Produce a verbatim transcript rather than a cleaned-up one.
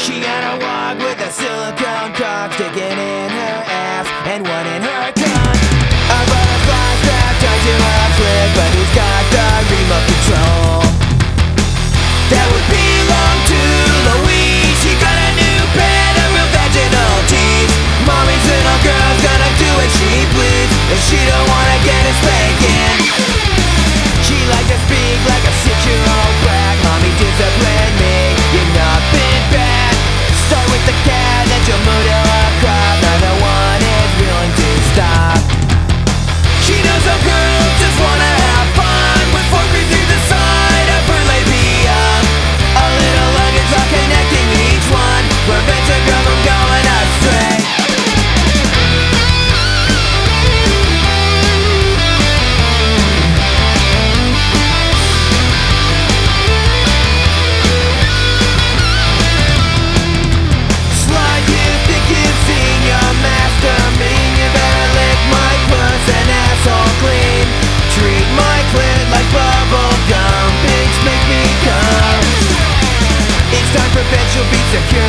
She had a wog with a silicone cock sticking in her ass and one in her cunt. A butterfly strap tied to a clit, but who's got the remote control? That would belong to Louise. She got a new pair of real vaginal teeth. Mommy's little girl's gonna do as she please, if she don't wanna get a spanking. She likes to speak like a six-year-old brat. Mommy disciplined me, you're nothing bad. Start with the cat, then she'll move to a crowd. Neither one is willing to stop. She knows some girls just wanna have fun with forklift through the side of her labia. A little luggage lock connecting each one prevents a girl from going astray. Slut, you think you've seen your master mean? You better lick my puss and asshole clean. Treat my clit like bubble gum. Pigs make me come. It's time for bed, she'll be secure.